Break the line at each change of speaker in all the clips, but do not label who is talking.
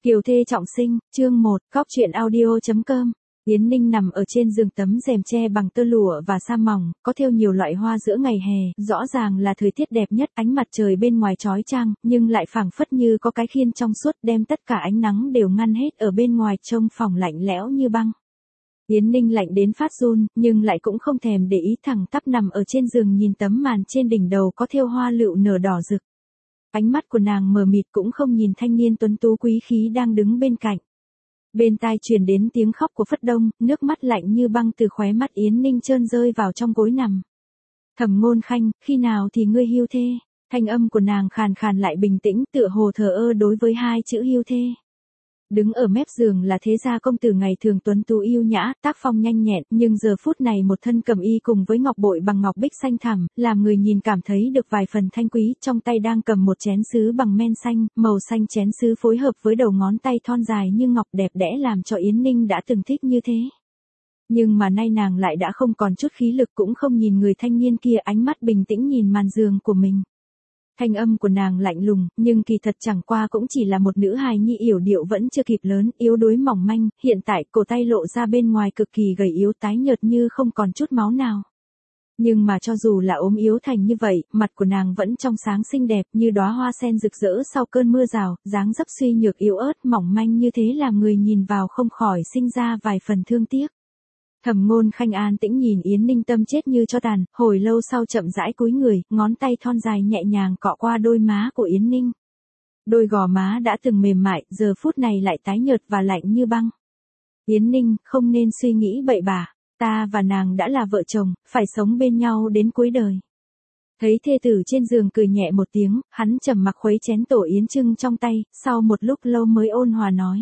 Kiều thê trọng sinh, chương 1, Cóc truyện audio.com. Yến Ninh nằm ở trên giường tấm rèm tre bằng tơ lụa và sa mỏng, có thêu nhiều loại hoa giữa ngày hè, rõ ràng là thời tiết đẹp nhất, ánh mặt trời bên ngoài chói chang, nhưng lại phảng phất như có cái khiên trong suốt đem tất cả ánh nắng đều ngăn hết ở bên ngoài, trông phòng lạnh lẽo như băng. Yến Ninh lạnh đến phát run, nhưng lại cũng không thèm để ý, thẳng tắp nằm ở trên giường nhìn tấm màn trên đỉnh đầu có thêu hoa lựu nở đỏ rực. Ánh mắt của nàng mờ mịt, cũng không nhìn thanh niên tuấn tú quý khí đang đứng bên cạnh. Bên tai truyền đến tiếng khóc của Phất Đông, nước mắt lạnh như băng từ khóe mắt Yến Ninh trơn rơi vào trong gối nằm. Thẩm Ngôn Khanh, khi nào thì ngươi hưu thê? Thanh âm của nàng khàn khàn lại bình tĩnh, tựa hồ thờ ơ đối với hai chữ hưu thê. Đứng ở mép giường là thế gia công tử ngày thường tuấn tú yêu nhã, tác phong nhanh nhẹn, nhưng giờ phút này một thân cẩm y cùng với ngọc bội bằng ngọc bích xanh thẳm, làm người nhìn cảm thấy được vài phần thanh quý, trong tay đang cầm một chén sứ bằng men xanh, màu xanh chén sứ phối hợp với đầu ngón tay thon dài như ngọc đẹp đẽ làm cho Yến Ninh đã từng thích như thế. Nhưng mà nay nàng lại đã không còn chút khí lực, cũng không nhìn người thanh niên kia, ánh mắt bình tĩnh nhìn màn giường của mình. Thanh âm của nàng lạnh lùng, nhưng kỳ thật chẳng qua cũng chỉ là một nữ hài nhi yểu điệu vẫn chưa kịp lớn, yếu đuối mỏng manh, hiện tại cổ tay lộ ra bên ngoài cực kỳ gầy yếu tái nhợt như không còn chút máu nào. Nhưng mà cho dù là ốm yếu thành như vậy, mặt của nàng vẫn trong sáng xinh đẹp như đóa hoa sen rực rỡ sau cơn mưa rào, dáng dấp suy nhược yếu ớt mỏng manh như thế làm người nhìn vào không khỏi sinh ra vài phần thương tiếc. Thẩm Ngôn Khanh an tĩnh nhìn Yến Ninh tâm chết như cho tàn, hồi lâu sau chậm rãi cúi người, ngón tay thon dài nhẹ nhàng cọ qua đôi má của Yến Ninh. Đôi gò má đã từng mềm mại, giờ phút này lại tái nhợt và lạnh như băng. Yến Ninh, không nên suy nghĩ bậy bạ, ta và nàng đã là vợ chồng, phải sống bên nhau đến cuối đời. Thấy thê tử trên giường cười nhẹ một tiếng, hắn trầm mặc khuấy chén tổ yến trưng trong tay, sau một lúc lâu mới ôn hòa nói.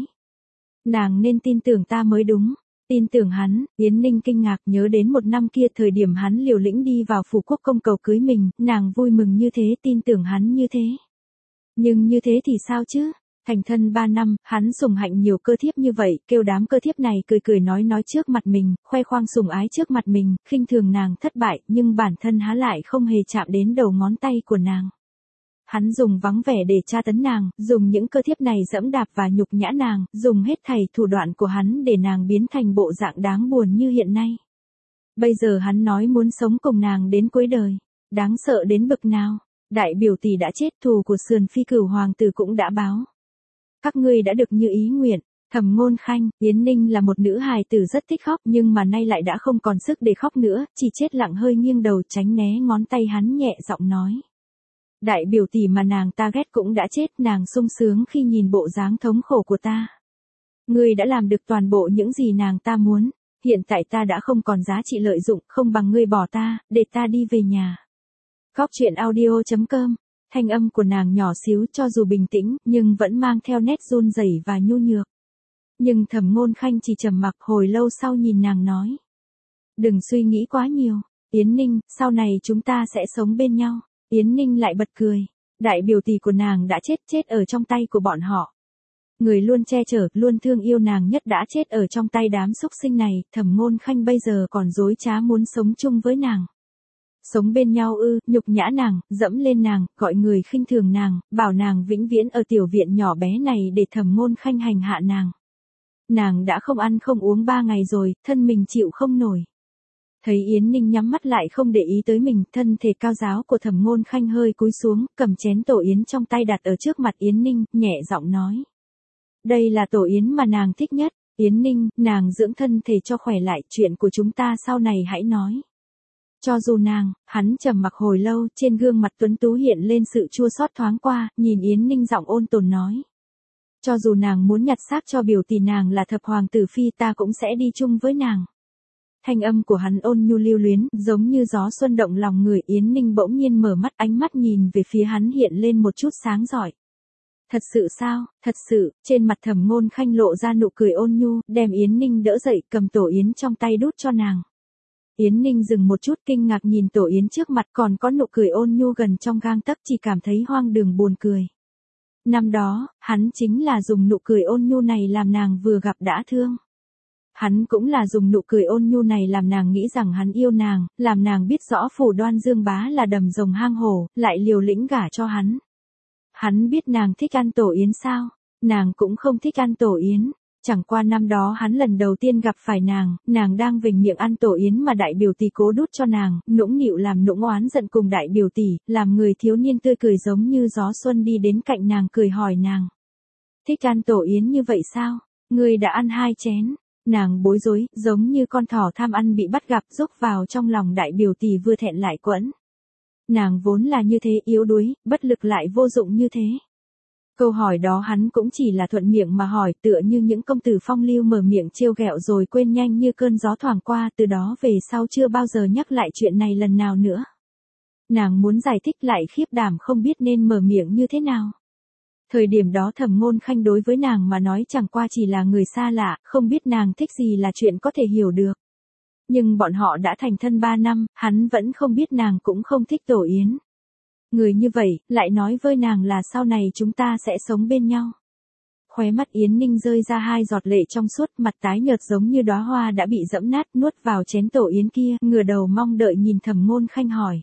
Nàng nên tin tưởng ta mới đúng. Tin tưởng hắn, Yến Ninh kinh ngạc nhớ đến một năm kia thời điểm hắn liều lĩnh đi vào phủ quốc công cầu cưới mình, nàng vui mừng như thế, tin tưởng hắn như thế. Nhưng như thế thì sao chứ? Thành thân 3 năm, hắn sủng hạnh nhiều cơ thiếp như vậy, kêu đám cơ thiếp này cười cười nói trước mặt mình, khoe khoang sủng ái trước mặt mình, khinh thường nàng thất bại, nhưng bản thân há lại không hề chạm đến đầu ngón tay của nàng. Hắn dùng vắng vẻ để tra tấn nàng, dùng những cơ thiếp này dẫm đạp và nhục nhã nàng, dùng hết thảy thủ đoạn của hắn để nàng biến thành bộ dạng đáng buồn như hiện nay. Bây giờ hắn nói muốn sống cùng nàng đến cuối đời. Đáng sợ đến bực nào. Đại biểu tỷ đã chết, thù của sườn phi cửu hoàng tử cũng đã báo. Các ngươi đã được như ý nguyện. Thẩm Ngôn Khanh, Yến Ninh là một nữ hài tử rất thích khóc, nhưng mà nay lại đã không còn sức để khóc nữa, chỉ chết lặng hơi nghiêng đầu tránh né ngón tay hắn, nhẹ giọng nói. Đại biểu tỷ mà nàng ta ghét cũng đã chết, nàng sung sướng khi nhìn bộ dáng thống khổ của ta. Ngươi đã làm được toàn bộ những gì nàng ta muốn, hiện tại ta đã không còn giá trị lợi dụng, không bằng ngươi bỏ ta, để ta đi về nhà. Cóc truyện audio.com. Thanh âm của nàng nhỏ xíu, cho dù bình tĩnh, nhưng vẫn mang theo nét run rẩy và nhu nhược. Nhưng Thẩm Ngôn Khanh chỉ trầm mặc, hồi lâu sau nhìn nàng nói. Đừng suy nghĩ quá nhiều, Yến Ninh, sau này chúng ta sẽ sống bên nhau. Yến Ninh lại bật cười. Đại biểu tỷ của nàng đã chết ở trong tay của bọn họ. Người luôn che chở, luôn thương yêu nàng nhất đã chết ở trong tay đám xúc sinh này, Thẩm Ngôn Khanh bây giờ còn dối trá muốn sống chung với nàng. Sống bên nhau ư? Nhục nhã nàng, dẫm lên nàng, gọi người khinh thường nàng, bảo nàng vĩnh viễn ở tiểu viện nhỏ bé này để Thẩm Ngôn Khanh hành hạ nàng. Nàng đã không ăn không uống 3 ngày rồi, thân mình chịu không nổi. Thấy Yến Ninh nhắm mắt lại không để ý tới mình, thân thể cao ráo của Thẩm Ngôn Khanh hơi cúi xuống, cầm chén tổ yến trong tay đặt ở trước mặt Yến Ninh, nhẹ giọng nói. Đây là tổ yến mà nàng thích nhất, Yến Ninh, nàng dưỡng thân thể cho khỏe lại, chuyện của chúng ta sau này hãy nói. Cho dù nàng, hắn trầm mặc hồi lâu, trên gương mặt tuấn tú hiện lên sự chua xót thoáng qua, nhìn Yến Ninh giọng ôn tồn nói. Cho dù nàng muốn nhặt xác cho biểu tỷ nàng là thập hoàng tử phi, ta cũng sẽ đi chung với nàng. Thanh âm của hắn ôn nhu lưu luyến, giống như gió xuân động lòng người. Yến Ninh bỗng nhiên mở mắt, ánh mắt nhìn về phía hắn hiện lên một chút sáng rọi. Thật sự sao? Thật sự. Trên mặt Thẩm Ngôn Khanh lộ ra nụ cười ôn nhu, đem Yến Ninh đỡ dậy, cầm tổ yến trong tay đút cho nàng. Yến Ninh dừng một chút, kinh ngạc nhìn tổ yến trước mặt, còn có nụ cười ôn nhu gần trong gang tấc, chỉ cảm thấy hoang đường buồn cười. Năm đó, hắn chính là dùng nụ cười ôn nhu này làm nàng vừa gặp đã thương. Hắn cũng là dùng nụ cười ôn nhu này làm nàng nghĩ rằng hắn yêu nàng, làm nàng biết rõ phủ Đoan Dương Bá là đầm rồng hang hổ, lại liều lĩnh gả cho hắn. Hắn biết nàng thích ăn tổ yến sao? Nàng cũng không thích ăn tổ yến. Chẳng qua năm đó hắn lần đầu tiên gặp phải nàng đang vểnh miệng ăn tổ yến mà đại biểu tỷ cố đút cho nàng, nũng nịu làm nũng oán giận cùng đại biểu tỷ, làm người thiếu niên tươi cười giống như gió xuân đi đến cạnh nàng cười hỏi nàng. Thích ăn tổ yến như vậy sao? Ngươi đã ăn 2 chén. Nàng bối rối, giống như con thỏ tham ăn bị bắt gặp rúc vào trong lòng đại biểu tỷ vừa thẹn lại quẫn. Nàng vốn là như thế yếu đuối, bất lực lại vô dụng như thế. Câu hỏi đó hắn cũng chỉ là thuận miệng mà hỏi tựa như những công tử phong lưu mở miệng trêu ghẹo rồi quên nhanh như cơn gió thoảng qua từ đó về sau chưa bao giờ nhắc lại chuyện này lần nào nữa. Nàng muốn giải thích lại khiếp đảm không biết nên mở miệng như thế nào. Thời điểm đó Thẩm Ngôn Khanh đối với nàng mà nói chẳng qua chỉ là người xa lạ, không biết nàng thích gì là chuyện có thể hiểu được. Nhưng bọn họ đã thành thân 3 năm, hắn vẫn không biết nàng cũng không thích tổ yến. Người như vậy, lại nói với nàng là sau này chúng ta sẽ sống bên nhau. Khóe mắt Yến Ninh rơi ra 2 giọt lệ trong suốt, mặt tái nhợt giống như đóa hoa đã bị dẫm nát, nuốt vào chén tổ yến kia, ngửa đầu mong đợi nhìn Thẩm Ngôn Khanh hỏi.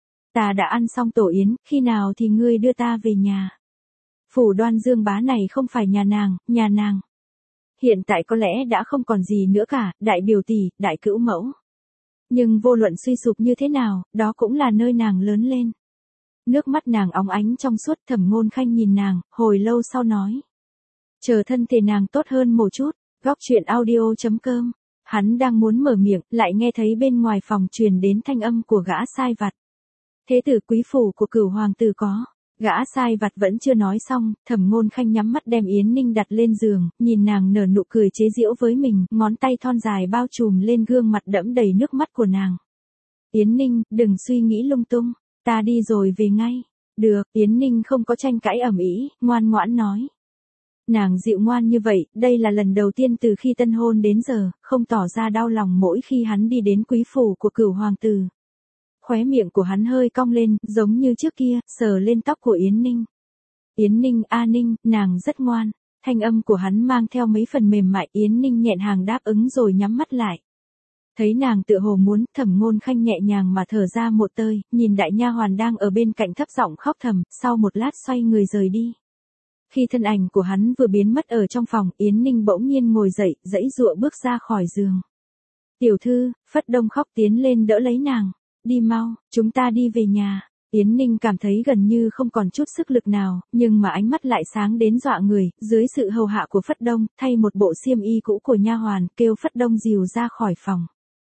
Ta đã ăn xong tổ yến, khi nào thì ngươi đưa ta về nhà? Phủ Đoan Dương Bá này không phải nhà nàng. Hiện tại có lẽ đã không còn gì nữa cả, đại biểu tỷ, đại cữu mẫu. Nhưng vô luận suy sụp như thế nào, đó cũng là nơi nàng lớn lên. Nước mắt nàng óng ánh trong suốt. Thẩm Ngôn Khanh nhìn nàng, hồi lâu sau nói. Chờ thân thể nàng tốt hơn một chút, góc chuyện audio.com. Hắn đang muốn mở miệng, lại nghe thấy bên ngoài phòng truyền đến thanh âm của gã sai vặt. Thế tử quý phủ của Cửu hoàng tử có. Gã sai vặt vẫn chưa nói xong, Thẩm Ngôn Khanh nhắm mắt đem Yến Ninh đặt lên giường, nhìn nàng nở nụ cười chế giễu với mình, ngón tay thon dài bao trùm lên gương mặt đẫm đầy nước mắt của nàng. Yến Ninh, đừng suy nghĩ lung tung, ta đi rồi về ngay. Được, Yến Ninh không có tranh cãi ầm ĩ, ngoan ngoãn nói. Nàng dịu ngoan như vậy, đây là lần đầu tiên từ khi tân hôn đến giờ, không tỏ ra đau lòng mỗi khi hắn đi đến quý phủ của Cửu hoàng tử. Khóe miệng của hắn hơi cong lên, giống như trước kia, sờ lên tóc của Yến Ninh. Yến Ninh, a Ninh, nàng rất ngoan. Thanh âm của hắn mang theo mấy phần mềm mại. Yến Ninh nhẹn hàng đáp ứng rồi nhắm mắt lại. Thấy nàng tựa hồ muốn, Thẩm Ngôn Khanh nhẹ nhàng mà thở ra một tơi, nhìn đại nha hoàn đang ở bên cạnh thấp giọng khóc thầm, sau một lát xoay người rời đi. Khi thân ảnh của hắn vừa biến mất ở trong phòng, Yến Ninh bỗng nhiên ngồi dậy, giãy giụa bước ra khỏi giường. Tiểu thư, Phất Đông khóc tiến lên đỡ lấy nàng. Đi mau, chúng ta đi về nhà. Yến Ninh cảm thấy gần như không còn chút sức lực nào, nhưng mà ánh mắt lại sáng đến dọa người, dưới sự hầu hạ của Phất Đông, thay một bộ xiêm y cũ của nha hoàn, kêu Phất Đông dìu ra khỏi phòng.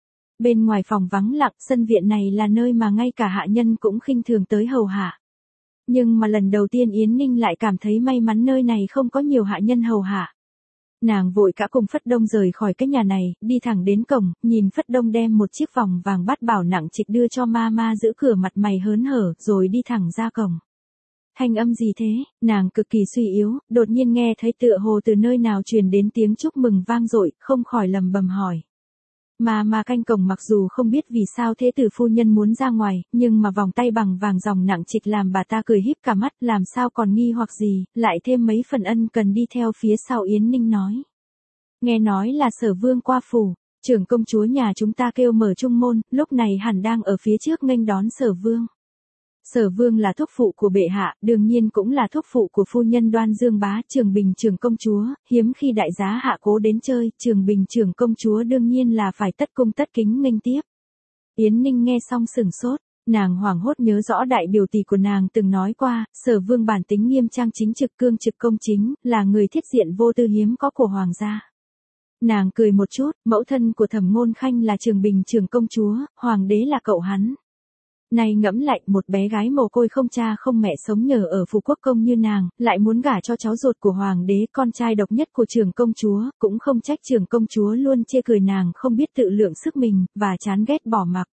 Bên ngoài phòng vắng lặng, sân viện này là nơi mà ngay cả hạ nhân cũng khinh thường tới hầu hạ. Nhưng mà lần đầu tiên Yến Ninh lại cảm thấy may mắn nơi này không có nhiều hạ nhân hầu hạ. Nàng vội cả cùng Phất Đông rời khỏi cái nhà này, đi thẳng đến cổng, nhìn Phất Đông đem một chiếc vòng vàng bát bảo nặng trịch đưa cho ma giữ cửa mặt mày hớn hở, rồi đi thẳng ra cổng. Thanh âm gì thế? Nàng cực kỳ suy yếu, đột nhiên nghe thấy tựa hồ từ nơi nào truyền đến tiếng chúc mừng vang dội, không khỏi lầm bầm hỏi. Ma canh cổng mặc dù không biết vì sao thế tử phu nhân muốn ra ngoài, nhưng mà vòng tay bằng vàng dòng nặng trịch làm bà ta cười híp cả mắt, làm sao còn nghi hoặc gì, lại thêm mấy phần ân cần đi theo phía sau. Yến Ninh nói. Nghe nói là Sở Vương qua phủ, trưởng công chúa nhà chúng ta kêu mở trung môn, lúc này hẳn đang ở phía trước nghênh đón Sở Vương. Sở Vương là thúc phụ của bệ hạ, đương nhiên cũng là thúc phụ của phu nhân Đoan Dương Bá, Trường Bình trưởng công chúa, hiếm khi đại giá hạ cố đến chơi, Trường Bình trưởng công chúa đương nhiên là phải tất cung tất kính nghênh tiếp. Yến Ninh nghe xong sửng sốt, nàng hoảng hốt nhớ rõ đại biểu tỷ của nàng từng nói qua, Sở Vương bản tính nghiêm trang chính trực cương trực công chính, là người thiết diện vô tư hiếm có của hoàng gia. Nàng cười một chút, mẫu thân của Thẩm Ngôn Khanh là Trường Bình trưởng công chúa, hoàng đế là cậu hắn. Này ngẫm lại, một bé gái mồ côi không cha không mẹ sống nhờ ở phủ quốc công như nàng, lại muốn gả cho cháu ruột của hoàng đế, con trai độc nhất của trưởng công chúa, cũng không trách trưởng công chúa luôn chê cười nàng không biết tự lượng sức mình, và chán ghét bỏ mặc.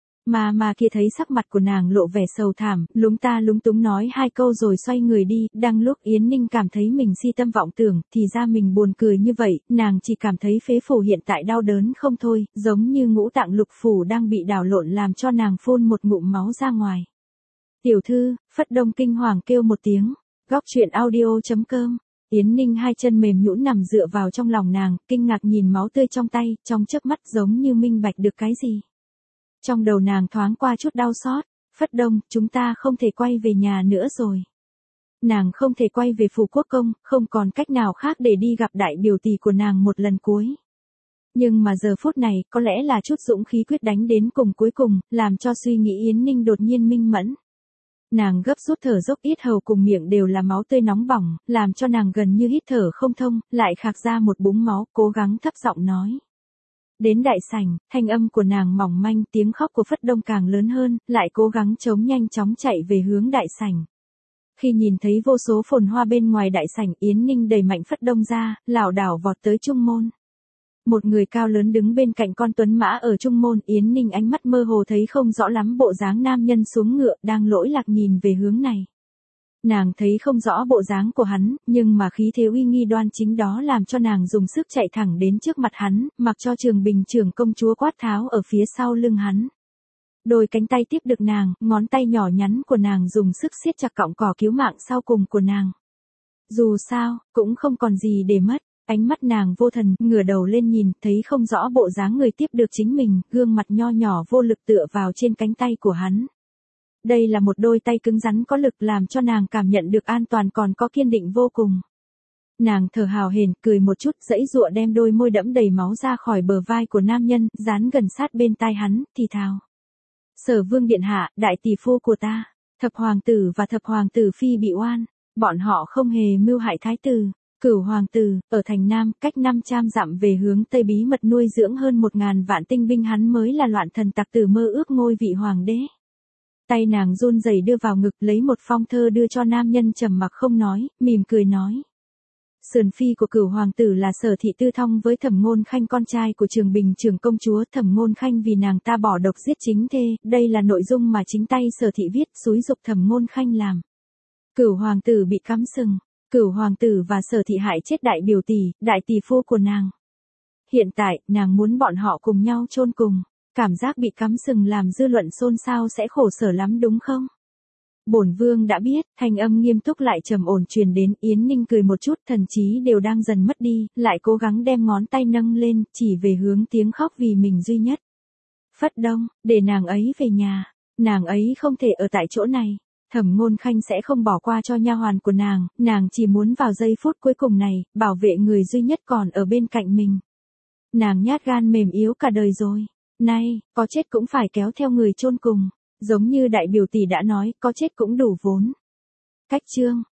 Mà kia thấy sắc mặt của nàng lộ vẻ sầu thảm, lúng ta lúng túng nói 2 câu rồi xoay người đi, đang lúc Yến Ninh cảm thấy mình si tâm vọng tưởng, thì ra mình buồn cười như vậy, nàng chỉ cảm thấy phế phủ hiện tại đau đớn không thôi, giống như ngũ tạng lục phủ đang bị đảo lộn làm cho nàng phun một ngụm máu ra ngoài. Tiểu thư, Phất Đông kinh hoàng kêu một tiếng, góc chuyện audio.com. Yến Ninh 2 chân mềm nhũn nằm dựa vào trong lòng nàng, kinh ngạc nhìn máu tươi trong tay, trong chớp mắt giống như minh bạch được cái gì. Trong đầu nàng thoáng qua chút đau xót, Phất Đông, chúng ta không thể quay về nhà nữa rồi. Nàng không thể quay về phủ quốc công, không còn cách nào khác để đi gặp đại biểu tỷ của nàng một lần cuối. Nhưng mà giờ phút này, có lẽ là chút dũng khí quyết đánh đến cùng cuối cùng, làm cho suy nghĩ Yến Ninh đột nhiên minh mẫn. Nàng gấp rút thở dốc, yết hầu cùng miệng đều là máu tươi nóng bỏng, làm cho nàng gần như hít thở không thông, lại khạc ra một búng máu, cố gắng thấp giọng nói. Đến đại sảnh, thanh âm của nàng mỏng manh, tiếng khóc của Phất Đông càng lớn hơn, lại cố gắng chống nhanh chóng chạy về hướng đại sảnh. Khi nhìn thấy vô số phồn hoa bên ngoài đại sảnh, Yến Ninh đẩy mạnh Phất Đông ra, lảo đảo vọt tới trung môn. Một người cao lớn đứng bên cạnh con tuấn mã ở trung môn, Yến Ninh ánh mắt mơ hồ thấy không rõ lắm bộ dáng nam nhân xuống ngựa, đang lỗi lạc nhìn về hướng này. Nàng thấy không rõ bộ dáng của hắn, nhưng mà khí thế uy nghi đoan chính đó làm cho nàng dùng sức chạy thẳng đến trước mặt hắn, mặc cho Trường Bình trưởng công chúa quát tháo ở phía sau lưng hắn. Đôi cánh tay tiếp được nàng, ngón tay nhỏ nhắn của nàng dùng sức siết chặt cọng cỏ cứu mạng sau cùng của nàng. Dù sao, cũng không còn gì để mất. Ánh mắt nàng vô thần, ngửa đầu lên nhìn, thấy không rõ bộ dáng người tiếp được chính mình, gương mặt nho nhỏ vô lực tựa vào trên cánh tay của hắn. Đây là một đôi tay cứng rắn có lực làm cho nàng cảm nhận được an toàn còn có kiên định vô cùng. Nàng thở hào hển, cười một chút, giãy giụa đem đôi môi đẫm đầy máu ra khỏi bờ vai của nam nhân, dán gần sát bên tai hắn, thì thào. Sở Vương điện hạ, đại tỷ phu của ta, thập hoàng tử và thập hoàng tử phi bị oan, bọn họ không hề mưu hại thái tử. Cửu hoàng tử, ở thành Nam, cách 500 dặm về hướng Tây bí mật nuôi dưỡng hơn 1000 vạn tinh binh, hắn mới là loạn thần tặc tử mơ ước ngôi vị hoàng đế. Tay nàng run rẩy đưa vào ngực, lấy một phong thơ đưa cho nam nhân, trầm mặc không nói, mỉm cười nói. Sườn phi của Cửu hoàng tử là Sở thị Tư Thông với Thẩm Ngôn Khanh, con trai của Trường Bình trưởng công chúa. Thẩm Ngôn Khanh vì nàng ta bỏ độc giết chính thê, đây là nội dung mà chính tay Sở thị viết, xúi giục Thẩm Ngôn Khanh làm. Cửu hoàng tử bị cắm sừng. Cửu hoàng tử và Sở thị hại chết đại biểu tỷ, đại tỷ phu của nàng. Hiện tại, nàng muốn bọn họ cùng nhau chôn cùng. Cảm giác bị cắm sừng làm dư luận xôn xao sẽ khổ sở lắm đúng không? Bổn vương đã biết, thanh âm nghiêm túc lại trầm ổn truyền đến. Yến Ninh cười một chút, thần trí đều đang dần mất đi, lại cố gắng đem ngón tay nâng lên, chỉ về hướng tiếng khóc vì mình duy nhất. Phất Đông, để nàng ấy về nhà, nàng ấy không thể ở tại chỗ này. Thẩm Ngôn Khanh sẽ không bỏ qua cho nha hoàn của nàng chỉ muốn vào giây phút cuối cùng này, bảo vệ người duy nhất còn ở bên cạnh mình. Nàng nhát gan mềm yếu cả đời rồi, nay, có chết cũng phải kéo theo người chôn cùng, giống như đại biểu tỷ đã nói, có chết cũng đủ vốn. Cách chương